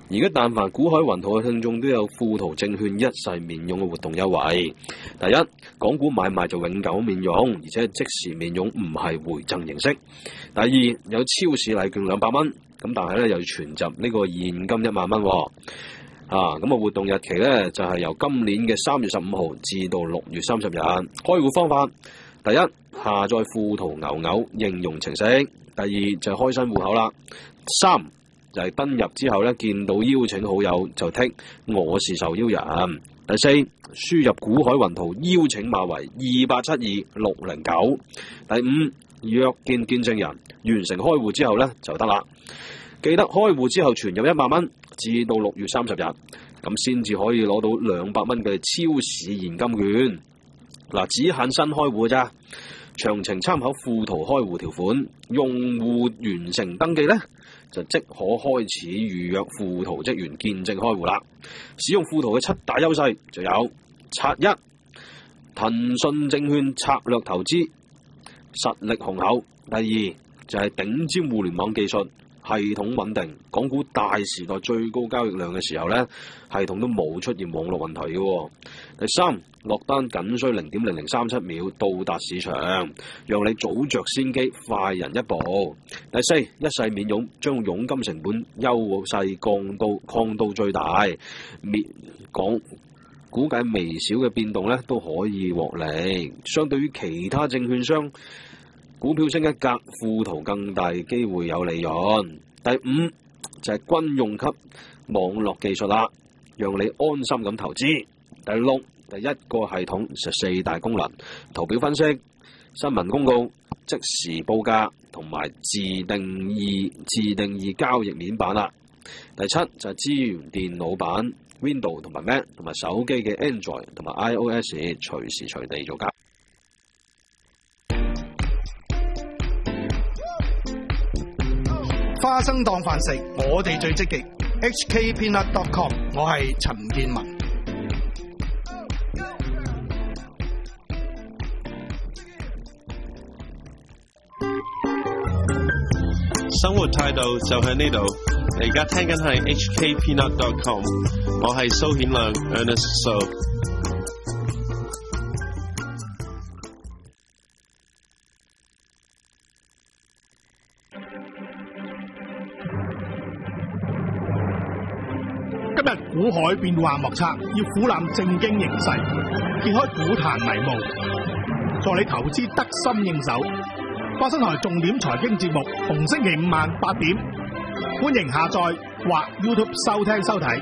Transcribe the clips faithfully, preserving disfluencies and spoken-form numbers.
而家但凡股海雲圖嘅聽眾都有富途證券一世免佣嘅活動優惠。第一，港股買賣就永久免佣，而且係即時免佣，唔係回贈形式。第二，有超市禮券兩百蚊，咁但係咧又要存集呢個現金一萬蚊。啊，咁啊活動日期咧就係、是、由今年嘅三月十五號至到六月三十日。開戶方法，第一，下載富途牛牛應用程式；第二就係、是、開新戶口啦；三就係、是、登入之後咧見到邀請好友就剔我是受邀人；第四，輸入股海雲圖邀請碼為二八七二六零九；第五，約見見證人，完成開戶之後咧就得啦。記得開戶之後存入一萬蚊，至到六月三十日，咁先至可以攞到兩百蚊嘅超市現金券。嗱，只限新開戶咋，詳情參考富途開戶條款。用戶完成登記咧，就即可開始預約富途職員見證開戶啦。使用富途嘅七大優勢就有：拆一，騰訊證券策略投資，實力雄厚；第二就係、是、頂尖互聯網技術。系統穩定，港股大時代最高交易量嘅時候咧，系統都冇出現網絡問題嘅、哦。第三，落單僅需零點零零三七秒到達市場，讓你早着先機，快人一步。第四，一世免佣，將佣金成本優勢降到降到最大，免講估計微小嘅變動咧都可以獲利。相對於其他證券商，股票升一格，富途更大機會有利潤。第五就係、是、軍用級網絡技術啦，讓你安心咁投資。第六，第一個系統十四大功能：圖表分析、新聞公告、即時報價同埋自定義自定義交易面板啦。第七就係、是、支援電腦版 Windows 同埋 Mac 同埋手機嘅 Android 同埋 iOS 隨時隨地做交易。 花生當飯食，我哋最積極。H K Peanut dot com， 我係陳建文。 生活態度就喺呢度。你而家聽緊係 H K Peanut dot com， 我係蘇顯亮 Ernest So。 今日股海變幻莫測，要俯瞰正經形勢，揭開股壇迷霧，助你投資得心應手。花生台重點財經節目，逢星期五晚八點，歡迎下載或 YouTube 收聽收睇。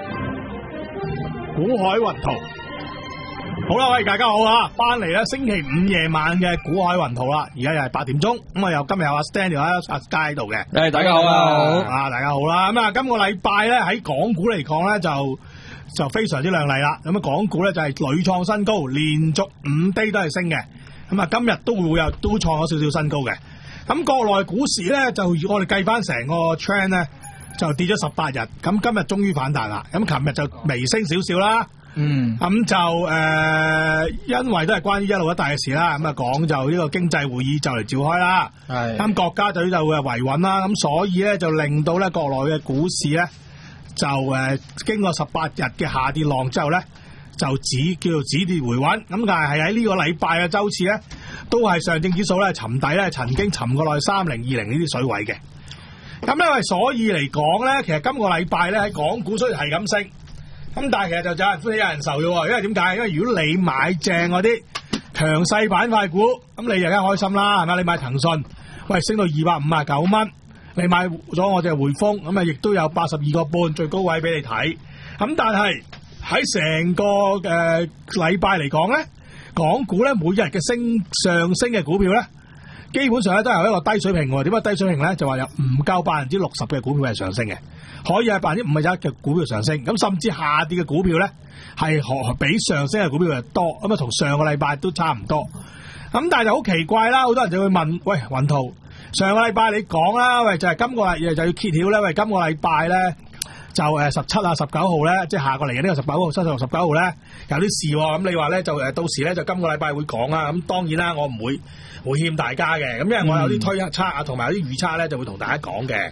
股海雲圖，好啦，喂，大家好啊，翻嚟啦，星期五夜晚嘅股海雲圖啦，而家又係八點鐘，咁啊又今日有阿 Stanley 喺阿街喺度嘅， 誒，大家好啊，好啊，大家好啦，咁啊，今個禮拜咧喺港股嚟講咧就就非常之亮麗啦，咁啊，港股咧就係屢創新高，連續五低都係升嘅，咁啊，今日都會有都創咗少少新高嘅，咁國內股市咧就我哋計翻成個 trend 咧就跌咗十八日，咁今日終於反彈啦，咁琴日就微升少少啦。嗯，咁就誒、呃，因為都係關於一路一帶嘅事啦，咁啊講就呢個經濟會議就嚟召開啦，係，咁國家隊就會維穩啦，咁所以咧就令到咧國內嘅股市咧就誒、呃、經過十八日嘅下跌浪之後咧就止叫做止跌回穩，咁但係係喺呢個禮拜嘅周次咧都係上證指數咧沉底咧曾經沉過落去三零二零呢啲水位嘅，咁因為所以嚟講咧，其實今個禮拜咧喺港股雖然係咁升。咁但係其實就有人歡喜有人愁嘅喎，因為點解？因為如果你買正嗰啲強勢板塊股，咁你就梗係開心啦，係咪？你買騰訊，喂升到二百五十九蚊，你買咗我隻匯豐，咁啊亦都有八十二個半最高位俾你睇。咁但係喺成個誒禮拜嚟講咧，港股咧每日嘅升上升嘅股票咧，基本上咧都係一個低水平喎。點解低水平咧？就話有唔夠百分之六十嘅股票係上升嘅。可以係百分之五十一嘅股票上升，咁甚至下跌嘅股票咧係比上升嘅股票又多，咁啊同上個禮拜都差唔多。咁但係就好奇怪啦，好多人就會問：喂，雲圖，上個禮拜你講啦，喂就係、是、今個禮就要揭曉咧，喂今個禮拜咧就誒十七啊十九號咧，即係下個嚟嘅呢個十九號、七號、十九號咧有啲事喎、哦。咁你話咧就誒到時咧就今個禮拜會講啦。咁當然啦，我唔會會欠大家嘅，咁因為我有啲推測啊，同埋有啲預測咧就會同大家講嘅。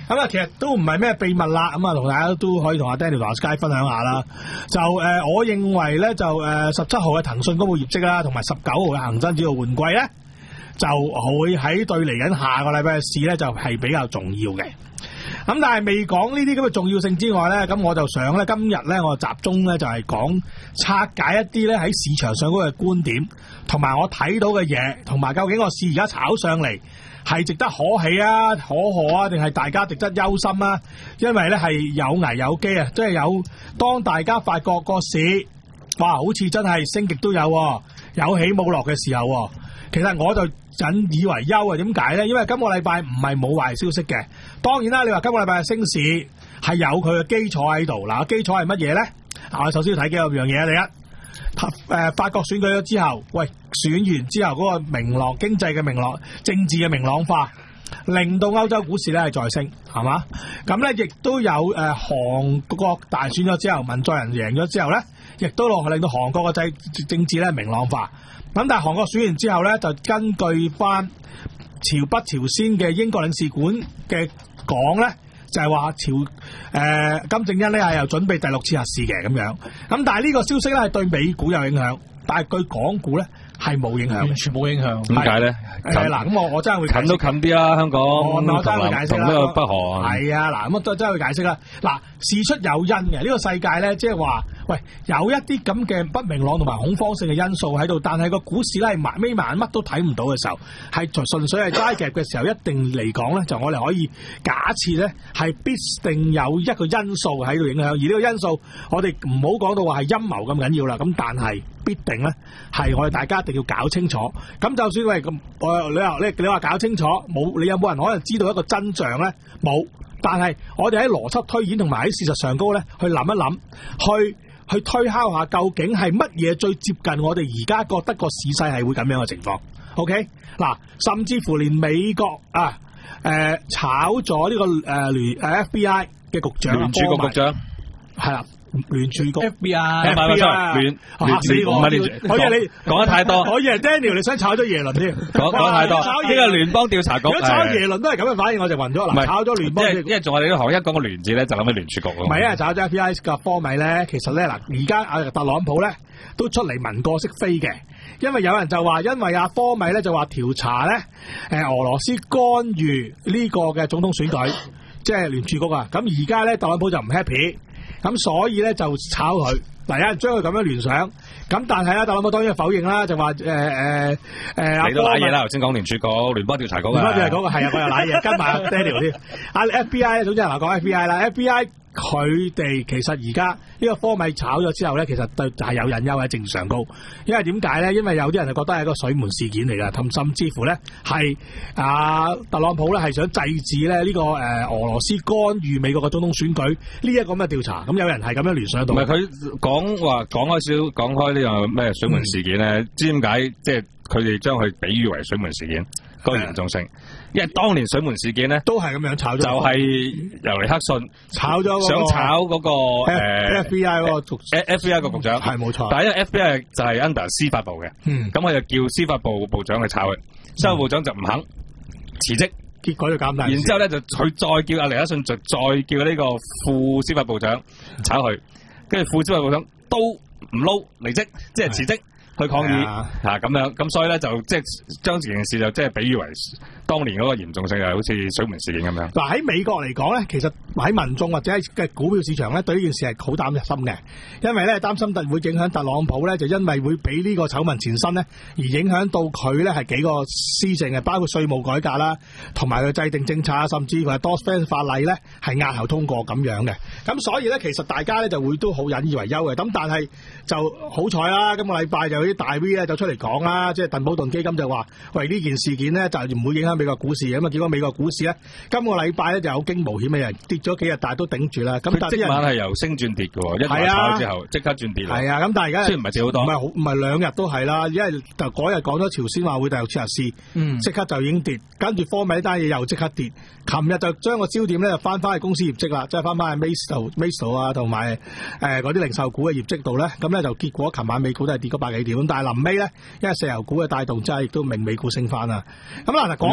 咁啊，其實都唔係咩秘密啦，咁啊，同大家都可以同阿 Daniel 同阿 Sky 分享下啦。就誒、呃，我認為咧，就誒十七號嘅騰訊公布業績啦，同埋十九號嘅恒生指數換季咧，就會喺對嚟緊下個禮拜嘅市咧，就係、是、比較重要嘅。咁但係未講呢啲咁嘅重要性之外咧，咁我就想咧，今日咧我集中咧就係講拆解一啲咧喺市場上嗰個觀點，同埋我睇到嘅嘢，同埋究竟個市而家炒上嚟係值得可喜啊、可賀啊，定係大家值得憂心啊？因為咧係有危有機啊，即係有當大家發覺個市哇，好似真係升極都有、啊，有起冇落嘅時候、啊，其實我就引以為憂啊！點解咧？因為今個禮拜唔係冇壞消息嘅。當然啦，你話今個禮拜嘅升市係有佢嘅基礎喺度。嗱，基礎係乜嘢咧？我首先要睇幾個樣嘢。第一，誒法國選舉咗之後，喂選完之後嗰個明朗經濟嘅明朗、政治嘅明朗化，令到歐洲股市咧係再升，係嘛？咁咧亦都有誒、呃、韓國大選咗之後，文在寅贏咗之後咧，亦都落令到韓國嘅政政治咧明朗化。咁但係韓國選完之後咧，就根據翻朝北朝鮮嘅英國領事館嘅講咧，就係、是、話朝誒、呃、金正恩咧係又準備第六次核試嘅咁樣。咁但係呢個消息咧係對美股有影響，但係對港股咧係冇影響，完全冇影響。 點解咧？ 誒嗱，咁我我真係會近都近啲啦，香港我我真係會解釋啦。 同呢個北韓係啊，嗱咁我真係會解釋啦。嗱，事出有因嘅，呢、這個世界咧，即係話，喂，有一啲咁嘅不明朗同埋恐慌性嘅因素喺度，但係個股市咧係埋眯埋乜都睇唔到嘅時候，係純粹係齋夾嘅時候，一定嚟講咧，就我哋可以假設咧係必定有一個因素喺度影響，而呢個因素我哋唔好講到話係陰謀咁緊要啦。咁但係必定咧係我哋大家一定要搞清楚。咁就算喂咁，我你話你你話搞清楚，冇你有冇人可能知道一個真相咧？冇。但係我哋喺邏輯推演同埋喺事實上高咧，去諗一諗，去去推敲下究竟係乜嘢最接近我哋而家覺得個市勢係會咁樣嘅情況。OK， 嗱，甚至乎連美國啊誒、呃、炒咗呢、這個誒聯誒 F B I 嘅局長， 聯儲局局長係啦。聯儲局 F B I， F B I 聯聯聯唔係聯儲， 我以為你講得太多， 我以為 Daniel 你想炒咗耶倫添， 講講太多。呢個聯邦調查局， 如果炒耶倫都係咁嘅反應，我就暈咗啦。炒咗聯邦， 因為因為仲有你呢行一講個聯字咧，就諗起聯儲局咯。 唔係啊，炒咗 F B I 嘅科米咧，其實咧嗱，而家阿特朗普咧都出嚟文過識飛嘅，因為有人就話，因為阿科米咧就話調查咧誒俄羅斯干預呢個嘅總統選舉，即係聯儲局啊。咁而家咧特朗普就唔 happy。咁所以咧就炒佢，嗱有人將佢咁樣聯想，咁但係咧特朗普當然否認啦，就話誒誒誒， 你都瀨嘢啦，頭先講聯儲局、聯邦調查局啊， 聯邦調查局係啊，我又瀨嘢，跟埋 Daniel 添，阿 F B I 總之係話講 F B I 啦 ，F B I 佢哋其實而家呢個科米炒咗之後咧，其實對係有隱憂喺正常高，因為點解咧？因為有啲人就覺得係一個水門事件嚟㗎，同甚至乎咧係啊特朗普咧係想制止咧呢個誒俄羅斯干預美國嘅總統選舉呢一個咁嘅調查，咁有人係咁樣聯想到。 唔係佢講話講開少講開呢個咩水門事件咧？嗯、知點解即係佢哋將佢比喻為水門事件？嗰個嚴重性，因為當年水門事件咧都係咁樣炒咗，就係由尼克遜炒咗、那個，想炒嗰、那個誒 F, F B I 嗰個局 F B I 個局長係冇錯，但係因為 F B I 就係 under 司法部嘅，嗯，咁我就叫司法部部長去炒佢，司法部長就唔肯辭職，結果就減大，然之後咧就佢再叫阿尼克遜就再叫呢個副司法部長炒佢，跟住副司法部長都唔撈離職，即係辭職。去抗議嚇咁樣，咁所以咧就即係將件事就即係比喻為當年嗰個嚴重性係好似水門事件咁樣。嗱喺美國嚟講咧，其實喺民眾或者係嘅股票市場咧，對呢件事係好擔心嘅，因為咧擔心特會影響特朗普咧，就因為會俾呢個醜聞纏身咧，而影響到佢咧係幾個施政嘅，包括稅務改革啦，同埋佢制定政策啊，甚至乎係 Dodd-Frank 法例咧係押後通過咁樣嘅。咁所以咧，其實大家咧就會都好引以為憂嘅。咁但係就好彩啦，今個禮拜就啲大 V 咧就出嚟講啦，即係鄧寶頓基金就話：喂，呢件事件咧就唔會影響美國股市嘅。咁啊，結果美國股市咧今個禮拜咧就有驚無險嘅人跌咗幾日，但係都頂住啦。咁但係即晚係由升轉跌嘅喎，一買炒之後即刻轉跌。係啊，咁但係而家雖然唔係跌好多，唔係好唔係兩日都係啦，因為就嗰日講咗朝鮮話會第六次核試，嗯，即刻就已經跌，跟住科米呢單嘢又即刻跌。琴日就將個焦點咧就翻返去公司業績啦，即係翻返去 Mace Mace 啊同埋誒嗰啲零售股嘅業績度咧，咁咧就結果琴晚美股都係跌咗百幾點，但係臨尾咧，因為石油股嘅帶動，真係亦都令美股升翻啦。咁嗱，講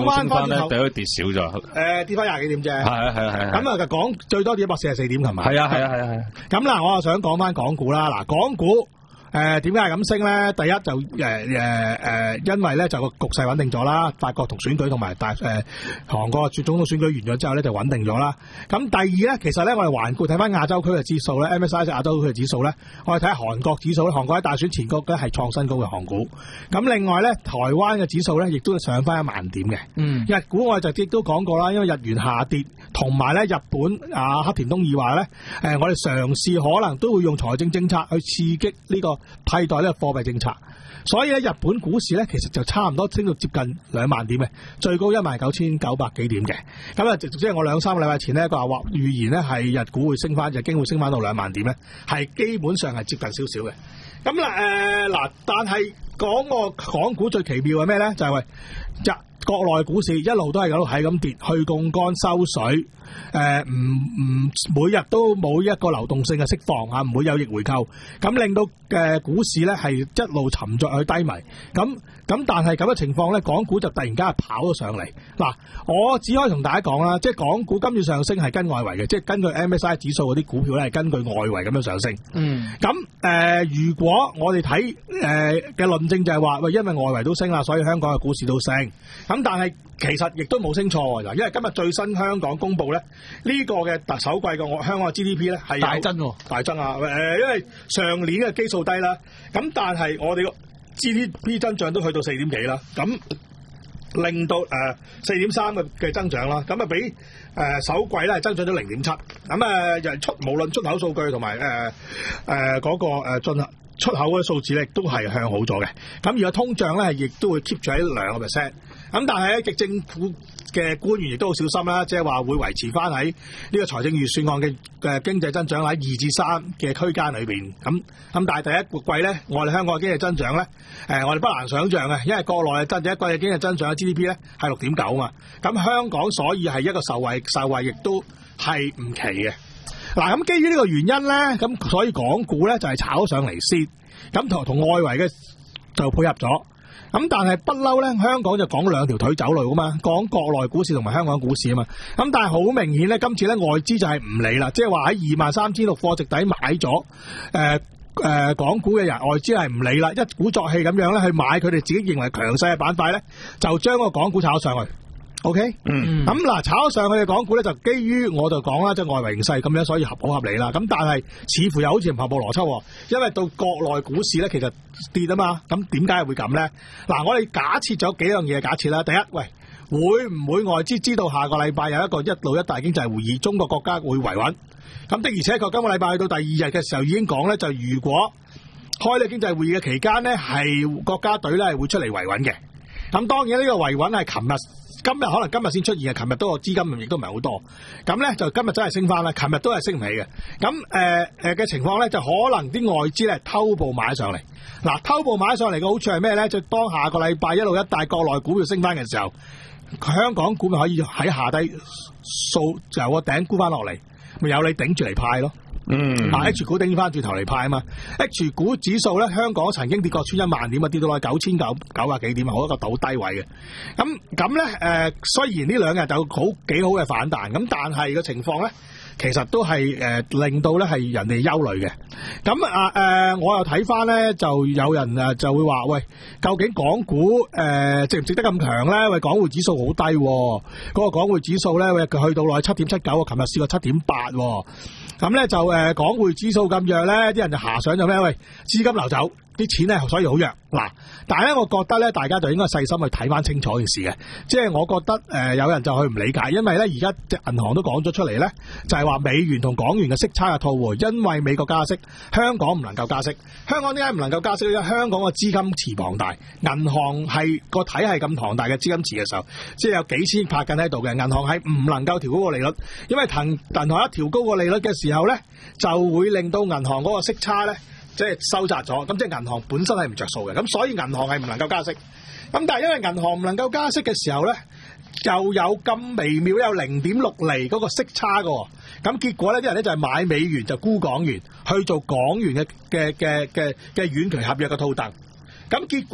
翻翻咧，第一跌少咗。 誒，跌翻廿幾點啫。 係啊係啊係啊。 咁啊，就講最多跌一百四十四點，係咪？ 係啊係啊係啊係啊。 咁嗱，我又想講翻港股啦。嗱，港股。誒點解係咁升咧？第一就誒誒誒，因為咧就個局勢穩定咗啦，法國同選舉同埋大誒、呃、韓國總統選舉完咗之後咧就穩定咗啦。咁第二咧，其實咧我哋環顧睇翻亞洲區嘅指數咧 ，M S I 亞洲區嘅指數咧，我哋睇下韓國指數咧，韓國喺大選前嗰咧係創新高嘅韓股。咁另外咧，台灣嘅指數咧亦都上翻一萬點嘅。嗯，日股我哋就亦都講過啦，因為日元下跌，同埋咧日本啊黑田東彥話咧，誒我哋嘗試可能都會用財政政策去刺激呢、這個。替代呢個貨幣政策，所以咧日本股市咧其實就差唔多升到接近兩萬點嘅，最高一萬九千九百幾點嘅。咁啊，即係我兩三個禮拜前呢，佢話話預言咧係日股會升翻，日經會升翻到兩萬點咧，係基本上係接近少少嘅。咁啦誒嗱，但係講個港股最奇妙係咩咧？就係、是、日國內股市一路都係咁係咁跌，去槓桿收水。誒唔唔每日都冇一個流動性嘅釋放啊，唔會有逆回購，咁令到嘅股市咧係一路沉着去低迷。咁咁但係咁嘅情況咧，港股就突然間係跑咗上嚟。嗱，我只可以同大家講啦，即係港股今次上升係跟外圍嘅，即係根據 M S I 指數嗰啲股票咧係根據外圍咁樣上升。嗯。咁誒、呃，如果我哋睇誒嘅論證就係話，喂，因為外圍都升啦，所以香港嘅股市都升。咁但係其實亦都冇升錯喎，因為今日最新香港公佈咧，呢、這個嘅特首季嘅我香港嘅 G D P 咧係大增喎，大增啊！誒、呃，因為上年嘅基數低啦，咁但係我哋個 G D P 增長都去到四點幾啦，咁令到誒四點三嘅嘅增長啦，咁啊比誒、呃、首季咧係增長咗零點七，咁啊又出無論出口數據同埋誒誒嗰個誒進口出口嘅數字咧都係向好咗嘅，咁而個通脹咧係亦都會 keep 住喺兩個 percent。咁但係咧，極政府嘅官員亦都好小心啦，即係話會維持翻喺呢個財政預算案嘅嘅經濟增長喺二至三嘅區間裏邊。咁咁但係第一季咧，我哋香港嘅經濟增長咧，誒我哋不難想像嘅，因為國內嘅增第一季嘅經濟增長嘅 G D P 咧係六點九啊嘛。咁香港所以係一個受惠受惠，亦都係唔奇嘅。嗱，咁基於呢個原因咧，咁所以港股咧就係炒上嚟先，咁同同外圍嘅就配合咗。咁但係不嬲咧，香港就講兩條腿走路噶嘛，講國內股市同埋香港股市啊嘛。咁但係好明顯咧，今次咧外資就係唔理啦，即係話喺二萬三千六貨值底買咗誒誒港股嘅人，外資係唔理啦，一鼓作氣咁樣咧去買佢哋自己認為強勢嘅板塊咧，就將個港股炒上去。O K， 嗯，咁嗱，炒上去嘅港股咧，就基於我就講啦，即係外圍形勢咁樣，所以合好合理啦。咁但係似乎又好似唔合乎邏輯，因為到國內股市咧，其實跌啊嘛。咁點解會咁咧？嗱，我哋假設咗幾樣嘢假設啦。第一，喂，會唔會外資知道下個禮拜有一個一路一帶經濟會議，中國國家會維穩？咁的而且確今個禮拜去到第二日嘅時候已經講咧，就如果開呢個經濟會議嘅期間咧，係國家隊咧係會出嚟維穩嘅。咁當然呢個維穩係琴日。今日可能今日先出現嘅，琴日都個資金亦都唔係好多，咁咧就今日真係升翻啦，琴日都係升唔起嘅。咁誒誒嘅情況咧，就可能啲外資咧偷步買上嚟。嗱，偷步買上嚟嘅好處係咩咧？就當下個禮拜一路一帶國內股票升翻嘅時候，香港股咪可以喺下低掃由個頂沽翻落嚟，咪有你頂住嚟派咯。嗯，啊 H 股頂翻轉頭嚟派啊嘛 ，H 股指數咧，香港曾經跌過穿一萬點啊，跌到落九千九九百幾點啊，好一個倒低位嘅。咁咁咧，誒、呃，雖然呢兩日就好幾好嘅反彈，咁但係個情況咧，其實都係誒、呃、令到咧係人哋憂慮嘅。咁啊誒，我又睇翻咧，就有人誒就會話，喂，究竟港股誒、呃、值唔值得咁強咧？喂，港匯指數好低、哦，嗰、那個港匯指數咧，喂，佢去到落去七點七九，琴日試過七點八。咁咧就誒、呃、港匯指數咁弱咧，啲人就遐想咗咩？喂，資金流走，啲錢咧所以好弱。嗱，但係咧，我覺得咧，大家就應該細心去睇翻清楚件事嘅。即係我覺得誒、呃，有人就去唔理解，因為咧而家銀行都講咗出嚟咧，就係、是、話美元同港元嘅息差嘅套匯，因為美國加息，香港唔能夠加息。香港點解唔能夠加息咧？因為香港嘅資金池龐大，銀行係個體系咁龐大嘅資金池嘅時候，即係有幾千億拍緊喺度嘅，銀行係唔能夠調高個利率，因為騰銀行一調高個利率嘅時候咧，就會令到銀行嗰個息差咧。即係收窄咗，咁即係銀行本身係唔着數嘅，咁所以銀行係唔能夠加息。咁但係因為銀行唔能夠加息嘅時候咧，就有咁微妙有零點六厘嗰個息差嘅，咁結果咧啲人咧就係買美元就沽港元去做港元嘅嘅嘅嘅嘅遠期合約嘅套戥，咁結果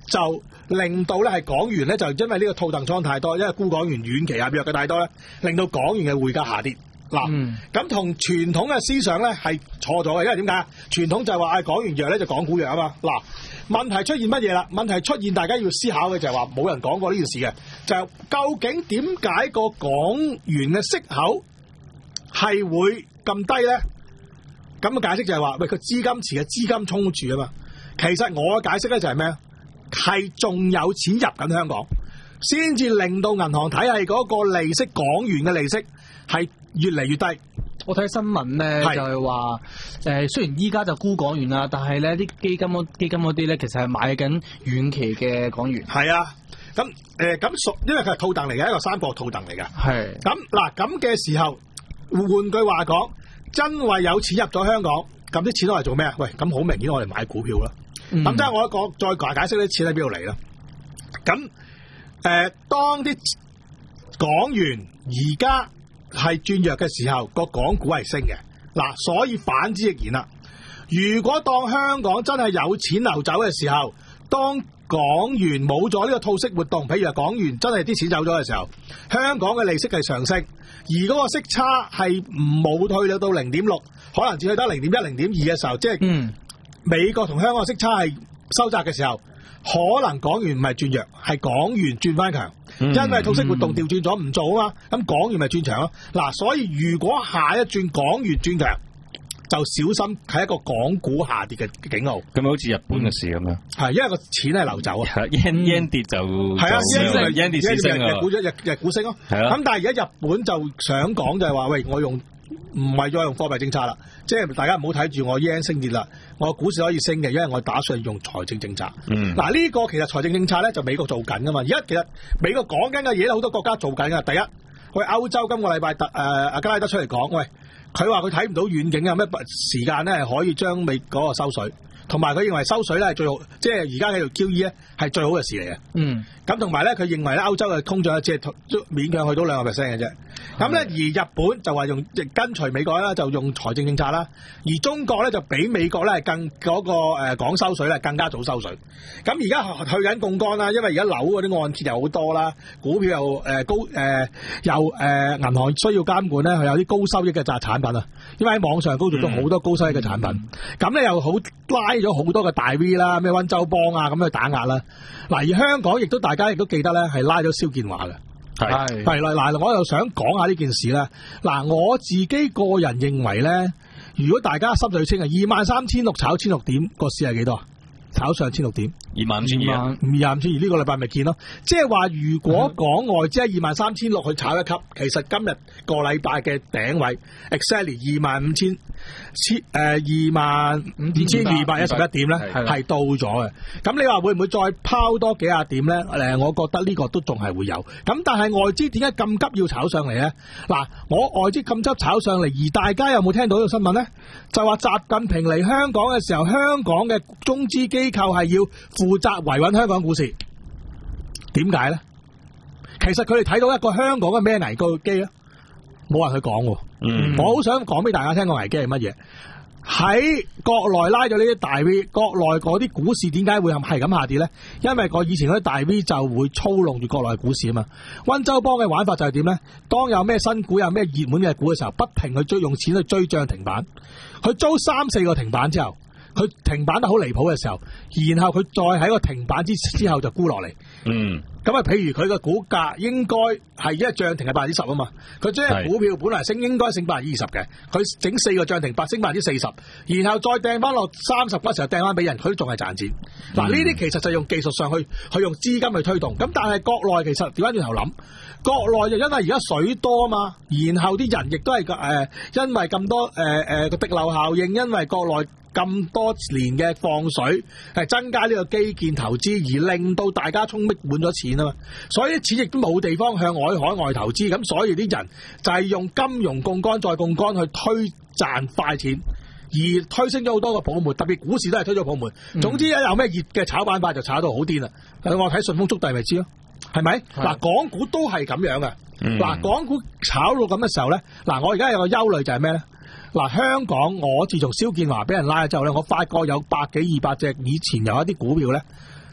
就令到咧係港元咧就因為呢個套戥倉太多，因為沽港元遠期合約嘅太多咧，令到港元嘅匯價下跌。嗱，咁同傳統嘅思想咧係錯咗嘅，因為點解啊？傳統就係話誒港元弱咧就港股弱啊嘛。嗱，問題出現乜嘢啦？問題出現大家要思考嘅就係話冇人講過呢件事嘅，就係究竟點解個港元嘅息口係會咁低咧？咁嘅解釋就係話，喂，個資金池嘅資金衝住啊嘛。其實我嘅解釋咧就係咩？係仲有錢入緊香港，先至令到銀行體系嗰個利息，港元嘅利息係越嚟越低。 我睇新聞咧就係話，誒雖然依家就沽港元啦，但係咧啲基金嗰基金嗰啲咧其實係買緊遠期嘅港元。 係啊，咁誒咁屬，因為佢係套戥嚟嘅，一個三角套戥嚟嘅。係。咁嗱咁嘅時候，換句話講，真為有錢入咗香港，咁啲錢攞嚟做咩啊？喂，咁好明顯我哋買股票啦。咁即係我一個再解釋啲錢喺邊度嚟啦。咁誒、呃，當啲港元而家係轉弱嘅時候，個港股係升嘅。嗱，所以反之亦然啦。如果當香港真係有錢流走嘅時候，當港元冇咗呢個套息活動，譬如話港元真係啲錢走咗嘅時候，香港嘅利息係上升，而嗰個息差係冇退到零點六，可能只去得零點一、零點二嘅時候，即係嗯。美國同香港嘅息差係收窄嘅時候，可能港元唔係轉弱，係港元轉翻強，嗯，因為套息活動調轉咗唔做啊嘛，咁港元咪轉強咯。嗱，所以如果下一轉港元轉強，就小心係一個港股下跌嘅警號。咁好似日本嘅事咁樣，係因為個錢係流走啊 ，yen yen 跌就係啊 ，yen 跌先升啊，日股日日日股升咯。係啊，咁但係而家日本就想講就係話，喂，我用。唔係再用貨幣政策啦，即係大家唔好睇住我 yen 升跌啦，我股市可以升嘅，因為我打算用財政政策。嗯，嗱、這、呢個其實財政政策咧就美國做緊噶嘛，而家其實美國講緊嘅嘢好多國家做緊噶。第一，喂歐洲今個禮拜特誒阿加拉德出嚟講，喂佢話佢睇唔到遠景有咩時間咧係可以將美嗰個收水，同埋佢認為收水咧係最好，即係而家喺度 Q E 咧係最好嘅事嚟嘅。嗯，咁同埋咧佢認為咧歐洲嘅通脹只係勉強去到兩個 percent 嘅啫。咁咧，而日本就話用跟隨美國啦，就用財政政策啦。而中國咧就比美國咧更嗰、那個誒講、呃、收水咧更加早收水。咁而家去緊槓桿啦，因為而家樓嗰啲按揭又好多啦，股票又誒、呃、高誒、呃、又誒、呃、銀行需要監管咧，佢有啲高收益嘅債產品啊。因為喺網上高做咗好多高收益嘅產品，咁、嗯、咧又好拉咗好多嘅大 V 啦，咩溫州幫啊咁去打壓啦。嗱，而香港亦都大家亦都記得咧，係拉咗蕭建華嘅。係係啦，嗱，我又想講下呢件事啦。嗱，我自己個人認為咧，如果大家心水清啊，二萬三千六炒千六點，個市係幾多？炒上千六點，二萬五千二，二萬五千二呢個禮拜咪見咯。即係話，如果港外即係二萬三千六去炒一級，其實今日個禮拜嘅頂位 exactly 二萬五千千誒二萬五千二百一十一點咧，係到咗嘅。咁你話會唔會再拋多幾廿點咧？誒，我覺得呢個都仲係會有。咁但係外資點解咁急要炒上嚟咧？嗱，我外資咁急炒上嚟，而大家有冇聽到呢個新聞咧？就話習近平嚟香港嘅時候，香港嘅中資機構係要負責維穩香港股市。點解咧？其實佢哋睇到一個香港嘅咩危機咧，冇人去講。嗯，我好想講俾大家聽個危機係乜嘢。喺國內拉咗呢啲大 V， 國內嗰啲股市點解會係咁下跌咧？因為個以前嗰啲大 V 就會操弄住國內股市啊嘛。溫州幫嘅玩法就係點咧？當有咩新股有咩熱門嘅股嘅時候，不停去追，用錢去追漲停板。佢租三四個停板之後，佢停板得好離譜嘅時候，然後佢再喺個停板之之後就沽落嚟。嗯。咁啊，譬如佢個股價應該係因為漲停係百分之十啊嘛，佢將股票本來升應該升百分之二十嘅，佢整四個漲停八升百分之四十，然後再掟翻落三十嗰時候掟翻俾人，佢都仲係賺錢。嗱、嗯，呢啲其實就用技術上去去用資金去推動。咁但係國內其實調翻轉頭諗，國內就因為而家水多啊嘛，然後啲人亦都係誒、呃、因為咁多誒誒個滴漏效應，因為國內咁多年嘅放水係增加呢個基建投資，而令到大家充逼滿咗錢啊嘛，所以啲錢亦都冇地方向外海外投資，咁所以啲人就係用金融槓桿再槓桿去推賺快錢，而推升咗好多個泡沫，特別股市都係推咗泡沫。嗯、總之有咩熱嘅炒板塊就炒到好癲啦，我睇順豐速遞咪知咯，係咪？嗱，港股都係咁樣嘅。嗱、嗯，港股炒到咁嘅時候咧，嗱，我而家有個憂慮就係咩咧？嗱，香港我自從蕭建華俾人拉咗之後咧，我發覺有百幾二百隻以前有一啲股票咧，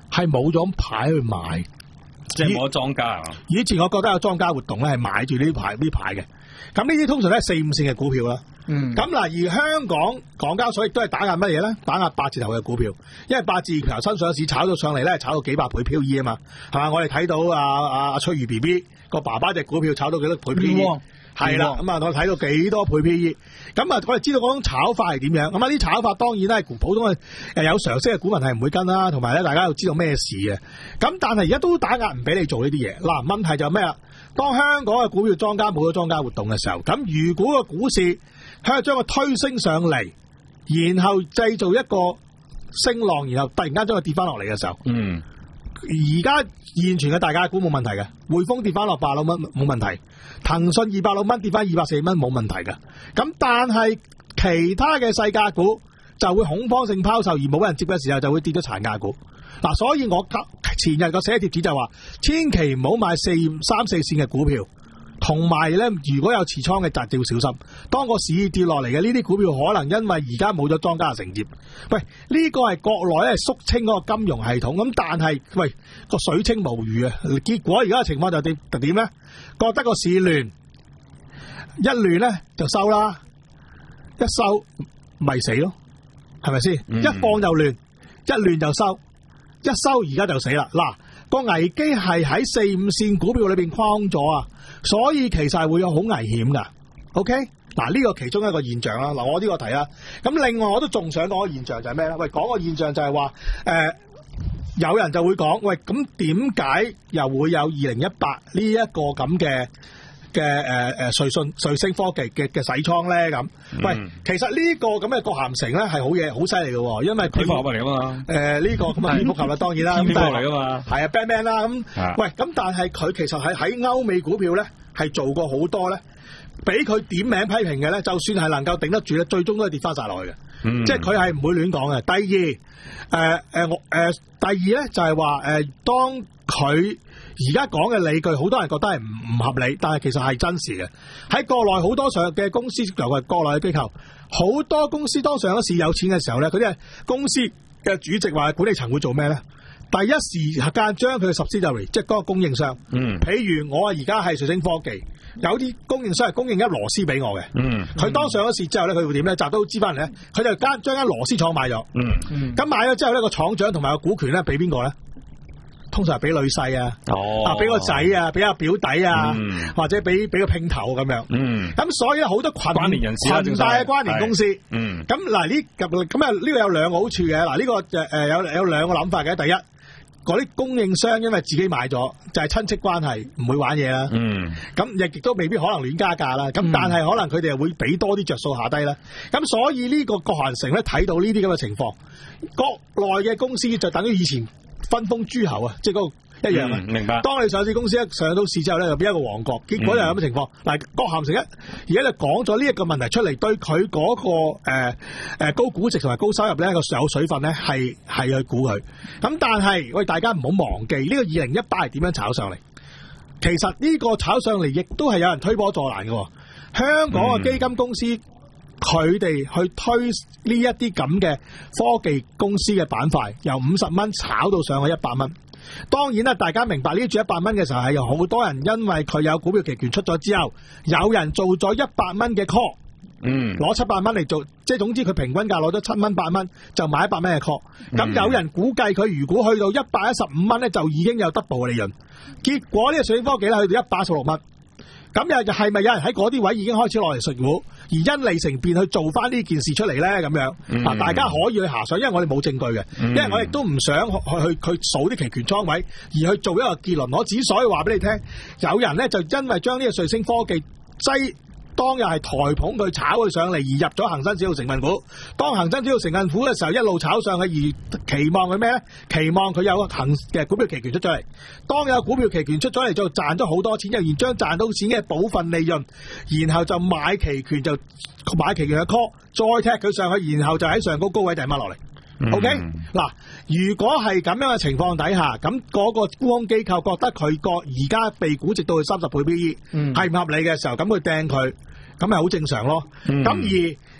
係冇咗牌去買， 即係冇咗莊家啊！ 以前我覺得有莊家活動咧，係買住呢啲牌呢啲牌嘅。咁呢啲通常都係四五線嘅股票啦。嗯。咁嗱，而香港港交所亦都係打壓乜嘢咧？打壓八字頭嘅股票，因為八字頭新上市炒到上嚟咧，炒到幾百倍 P E 啊嘛，係嘛？我哋睇到阿阿阿翠如 B B 個爸爸隻股票炒到幾多倍 P E？係啦，咁啊，我睇到幾多倍 P E， 咁啊，我哋知道嗰種炒法係點樣，咁啊，啲炒法當然咧，普通嘅誒有常識嘅股民係唔會跟啦，同埋咧，大家要知道咩事嘅，咁但係而家都打壓唔俾你做呢啲嘢，嗱，問題就係咩啊？當香港嘅股票莊家冇咗莊家活動嘅時候，咁如果個股市喺度將佢推升上嚟，然後製造一個升浪，然後突然間將佢跌翻落嚟嘅時候，嗯。而家現存嘅大價股冇問題嘅，匯豐跌翻落八六蚊冇問題，騰訊二百六蚊跌翻二百四蚊冇問題嘅。咁但係其他嘅細價股就會恐慌性拋售，而冇人接嘅時候就會跌咗殘價股。嗱，所以我前日個寫貼紙就話，千祈唔好買四三四線嘅股票。同埋咧，如果有持倉嘅，就要小心。當個市跌落嚟嘅呢啲股票，可能因為而家冇咗莊家嘅承接。喂，呢個係國內咧肅清嗰個金融系統，咁但係喂個水清無魚啊！結果而家嘅情況就點就點咧？覺得個市亂，一亂咧就收啦，一收咪死咯，係咪先？嗯、一放就亂，一亂就收，一收而家就死啦！嗱，個危機係喺四五線股票裏邊框咗啊！所以其實係會有好危險噶 ，OK？嗱，呢個其中一個現象啦。嗱，我呢個提啦。咁另外我都仲想講個現象就係咩咧？喂，講個現象就係話，誒、呃，有人就會講，喂，咁點解又會有二零一八呢一個咁嘅嘅誒誒瑞信瑞星科技嘅嘅洗倉咧？咁，嗯、喂，其實呢個咁嘅郭咸城咧係好嘢，好犀利嘅，因為佢蝙蝠俠嚟噶嘛。誒、 呃，呢、這個咁啊蝙蝠俠啦，當然啦， 蝙蝠嚟噶嘛。 係啊 Batman 啦，咁，喂，咁但係佢其實喺喺歐美股票咧係做過好多咧，俾佢點名批評嘅咧，就算係能夠頂得住咧，最終都係跌翻晒落去嘅。嗯、即係佢係唔會亂講嘅。第二，誒誒我誒第二咧就係話誒，當佢而家講嘅理據，好多人覺得係唔唔合理，但係其實係真實嘅。喺國內好多上嘅公司，尤其係國內嘅機構，好多公司當上咗市有錢嘅時候咧，嗰啲係公司嘅主席或者管理層會做咩咧？第一時間將佢嘅 subsidiary， 即係嗰個供應商，嗯，譬如我而家係瑞星科技，有啲供應商係供應一螺絲俾我嘅，嗯，佢當上咗市之後咧，佢會點咧？集到資翻嚟咧，佢就間將間螺絲廠買咗，嗯嗯，咁買咗之後咧，個廠長同埋個股權咧，俾邊個咧？通常係俾女婿啊，哦，啊俾個仔啊，俾阿表弟啊，嗯、或者俾俾個拼頭咁樣，嗯，咁所以咧好多群關聯人士啊， 群大嘅關聯公司， 嗯， 咁嗱呢咁咁啊呢個有兩個好處嘅，嗱、這、呢個誒誒有有兩個諗法嘅，第一。嗰啲供應商因為自己買咗，就係、是、親戚關係，唔會玩嘢啦。嗯，咁亦亦都未必可能亂加價啦。咁、嗯、但係可能佢哋會俾多啲着數下低啦。咁所以呢個郭咸城咧睇到呢啲咁嘅情況，國內嘅公司就等於以前分封諸侯啊，即係嗰個。一樣啊、嗯，明白。當你上市公司一上到市之後咧，就變一個王國，結果又有咁嘅情況。嗱、嗯，郭咸城一而家就講咗呢一個問題出嚟，對佢嗰、那個誒誒、呃呃、高估值同埋高收入咧，個有水分咧，係係去估佢。咁但係喂，大家唔好忘記呢、這個二零一八係點樣炒上嚟？其實呢個炒上嚟亦都係有人推波助瀾嘅。香港嘅基金公司佢哋、嗯、去推呢一啲咁嘅科技公司嘅板塊，由五十蚊炒到上去一百蚊。當然啦，大家明白呢注一百蚊嘅時候係有好多人因為佢有股票期權出咗之後，有人做咗一百蚊嘅 call， 嗯，攞七百蚊嚟做，即係總之佢平均價攞咗七蚊八蚊就買一百蚊嘅 call。咁、嗯、有人估計佢如果去到一百一十五蚊咧，就已經有 double 嘅利潤。結果呢個瑞星科技咧去到一百一十六蚊。咁又係咪有人喺嗰啲位已經開始落嚟食股，而因利乘便去做翻呢件事出嚟咧？咁樣啊，大家可以去遐想，因為我哋冇證據嘅，因為我亦都唔想去去去數啲期權倉位，而去做一個結論。我只所以話俾你聽，有人咧就因為將呢個瑞星科技擠。當日係台捧佢炒佢上嚟，而入咗恒生指數成分股。當恒生指數成分股嘅時候，一路炒上去，而期望佢咩咧？期望佢有個恒嘅股票期權出咗嚟。當有股票期權出咗嚟，就賺咗好多錢，又然將賺到錢嘅部分利潤，然後就買期權，就買期權嘅 call，再踢佢上去，然後就喺上高高位掟翻落嚟。OK，嗱，如果係咁樣嘅情況底下，咁嗰個沽空機構覺得佢個而家被估值到去三十倍 P E 係唔合理嘅時候，咁佢掟佢，咁咪好正常咯。咁、嗯、而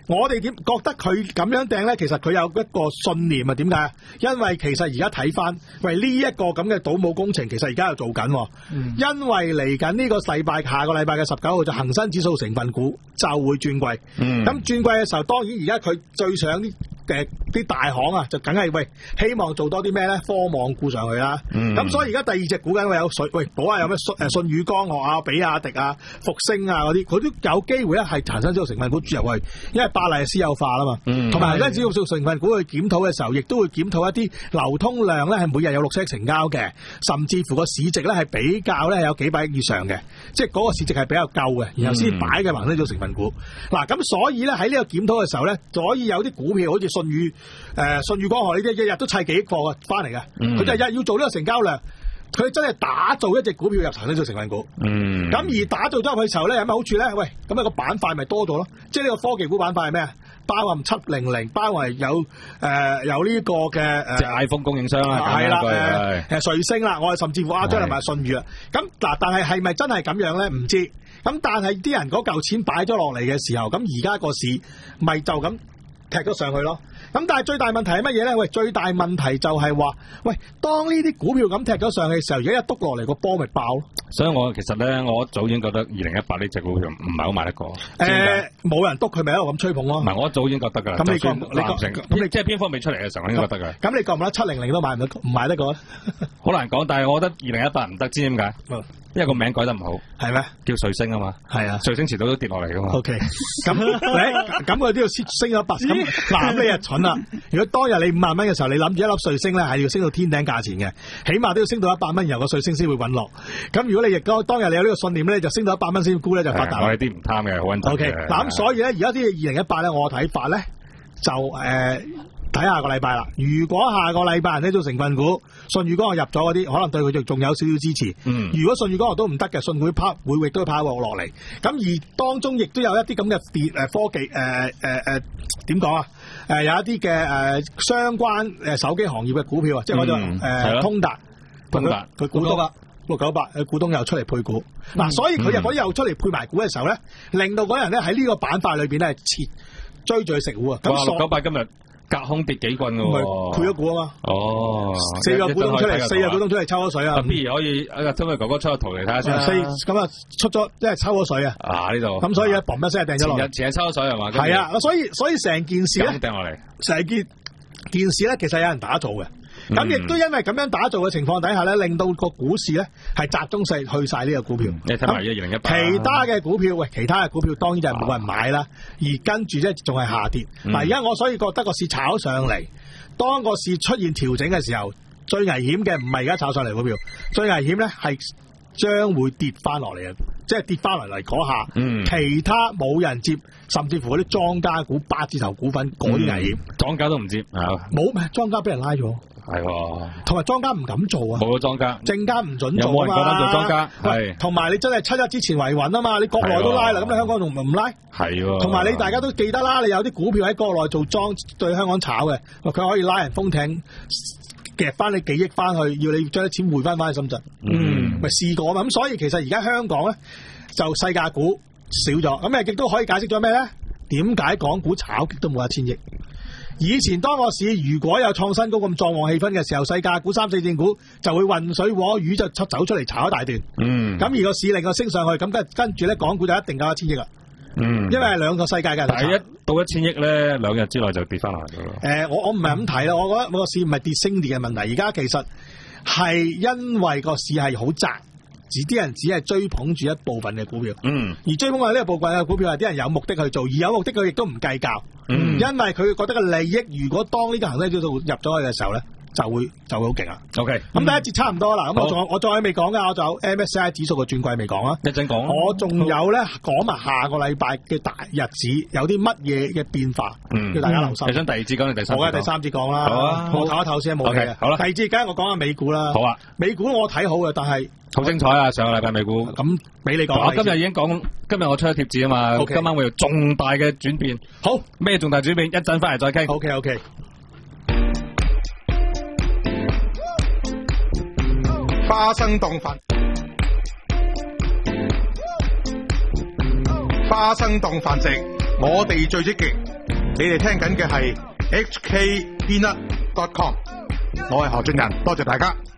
我哋點覺得佢咁樣掟咧？其實佢有一個信念啊？點解？因為其實而家睇翻，喂呢一個咁嘅賭務工程，其實而家又做緊。嗯、因為嚟緊呢個禮拜，下個禮拜嘅十九號就恒生指數成分股就會轉季。咁、嗯、轉季嘅時候，當然而家佢最想啲誒啲大行啊，就梗係喂希望做多啲咩咧？科網股上去啦。咁、嗯、所以而家第二隻股緊會有水，喂補下有咩信誒信宇光學啊、比亞迪啊、復星啊嗰啲，佢都有機會咧係恒生指數成分股注入去，因為百麗係私有化啦嘛。同埋恒生指數成分股去檢討嘅時候，亦都會檢討一啲流通量咧係每日有六十億成交嘅，甚至乎個市值咧係比較咧有幾百億以上嘅，即係嗰個市值係比較夠嘅，然後先擺嘅恒生指數成分股。嗱、嗯，咁所以咧喺呢個檢討嘅時候咧，所以有啲股票好似信宇誒信宇光學呢啲，一日都砌幾億貨嘅翻嚟嘅，佢、嗯、就日要做呢個成交量。佢真係打造一隻股票入恒生指數成分股，嗯，咁而打造咗入去嘅時候咧，有咩好處咧？喂，咁、那、啊個板塊咪多咗咯？即係呢個科技股板塊係咩啊？包含七零零，包含有誒、呃、有呢個嘅誒， 即係 iPhone 供應商啦， 係啦，誒誒瑞星啦，我哋甚至乎啊將嚟埋信譽啊。咁嗱，但係係咪真係咁樣咧？唔知。咁但係啲人嗰嚿錢擺咗落嚟嘅時候，咁而家個市咪就咁踢咗上去咯。咁但係最大問題係乜嘢咧？喂，最大問題就係話，喂，當呢啲股票咁踢咗上去嘅時候，而家一篤落嚟個波咪爆咯。 所以我其實咧，我早已經覺得二零一八呢隻股票唔係好買得過。誒、 呃，冇人篤佢咪喺度咁吹捧咯。 唔係，我早已經覺得㗎啦。咁你覺你覺咁你即係邊方面出嚟嘅時候，我應該覺得㗎。 咁你覺唔覺得七零零都買唔得，唔買得過咧？ 好難講，但係我覺得二零一八唔得，知點解？因為個名改得唔好，係咩？叫瑞星啊嘛，係啊，瑞星遲早都跌落嚟噶嘛。O K， 咁你咁佢都要升咗八，咁嗱咁你又蠢啦。如果當日你五萬蚊嘅時候，你諗住一粒瑞星咧係要升到天頂價錢嘅，起碼都要升到一百蚊，然後個瑞星先會滾落。咁如果你亦當當日你有呢個信念咧，就升到一百蚊先沽咧就發達。我哋啲唔貪嘅，好穩陣嘅。O K， 嗱咁所以咧，而家啲二零一八咧，我睇法咧就誒。睇下個禮拜啦，如果下個禮拜人呢做成分股，信譽光學入咗嗰啲，可能對佢就仲有少少支持。嗯，如果信譽光學都唔得嘅，信會拋會亦都拋落落嚟。咁而當中亦都有一啲咁嘅電誒科技誒誒誒點講啊？誒、呃呃、有一啲嘅誒相關誒手機行業嘅股票啊，即係嗰種誒通達，通達佢股東啊六九八，佢股東又出嚟配股。嗱、嗯，所以佢入嗰啲又出嚟配埋股嘅時候咧，令到嗰人咧喺呢個板塊裏邊咧切追住去食股啊！咁六九八今日隔空跌幾棍嘅喎，配咗股啊嘛。哦，四個股東出嚟，四個股東出嚟抽咗水啊！不如可以阿通佢哥哥出個圖嚟睇下先。四咁啊，出咗即係抽咗水啊！啊呢度。咁所以咧，嘣一聲掟咗落嚟。前日前日抽咗水係嘛？係啊，所以所以成件事咧，掟落嚟。成件件事咧，其實有人打造嘅。咁亦都因為咁樣打造嘅情況底下咧，令到個股市咧係集中晒去晒呢個股票。你睇埋一二零一八。其他嘅股票，喂，其他嘅股票當然就係冇人買啦，而跟住咧仲係下跌。嗱、嗯，而家我所以覺得個市炒上嚟，當個市出現調整嘅時候，最危險嘅唔係而家炒上嚟股票，最危險咧係將會跌翻落嚟嘅，即係跌翻落嚟嗰下。嗯。其他冇人接，甚至乎嗰啲莊家股、八字頭股份嗰啲危險，莊、嗯、家都唔接。冇咩莊家俾人拉咗。係喎，同埋莊家唔敢做啊！冇咗莊家，證監唔准做啊嘛！有冇人夠膽做莊家？係，同埋你真係七一之前維穩啊嘛！你國內都拉啦，咁你香港仲唔拉？係喎，同埋你大家都記得啦，你有啲股票喺國內做莊對香港炒嘅，佢可以拉人封艇，夾翻你幾億翻去，要你將啲錢匯翻翻去深圳。嗯，咪試過啊嘛！咁所以其實而家香港咧就細價股少咗，咁亦都可以解釋咗咩咧？點解港股炒極都冇一千億？以前當個市如果有創新高咁壯旺氣氛嘅時候，細價股三四線股就會混水摸魚就出走出嚟炒一大段。嗯，咁而個市令個升上去，咁跟跟住咧，港股就一定夠一千億啦。嗯，因為係兩個世界嘅。但係一到一千億咧，兩日之內就跌翻落嚟噶咯。誒、呃，我我唔係咁睇啦，我覺得個市唔係跌升跌嘅問題，而家其實係因為個市係好窄。只啲人只係追捧住一部分嘅股票，嗯，而追捧嘅呢個部分嘅股票係啲人有目的去做，而有目的佢亦都唔計較，嗯，因為佢覺得個利益，如果當呢個恒生指數入咗去嘅時候咧，就會就會好勁啊。OK，咁、嗯、第一節差唔多啦，咁我仲我再未講噶，我仲有 M S C I 指數嘅轉季未講啊，一陣講。我仲有咧講埋下個禮拜嘅大日子有啲乜嘢嘅變化，嗯，叫大家留心。你想第二節講定第三節？我梗係第三節講啦。好啊，我唞一唞先，冇嘅。好啦，第二節梗係我講下美股啦。好啊，美股我睇好嘅，但係。好精彩啊！上個禮拜美股咁俾你講，我今日已經講，今日我出咗貼紙啊嘛， okay. 今晚會有重大嘅轉變。好，咩重大轉變？一陣翻嚟再傾。OK OK。花生檔飯，花生檔飯食，我哋最積極， 你哋聽緊嘅係 H K Peanut dot com， 我係何俊仁，多謝大家。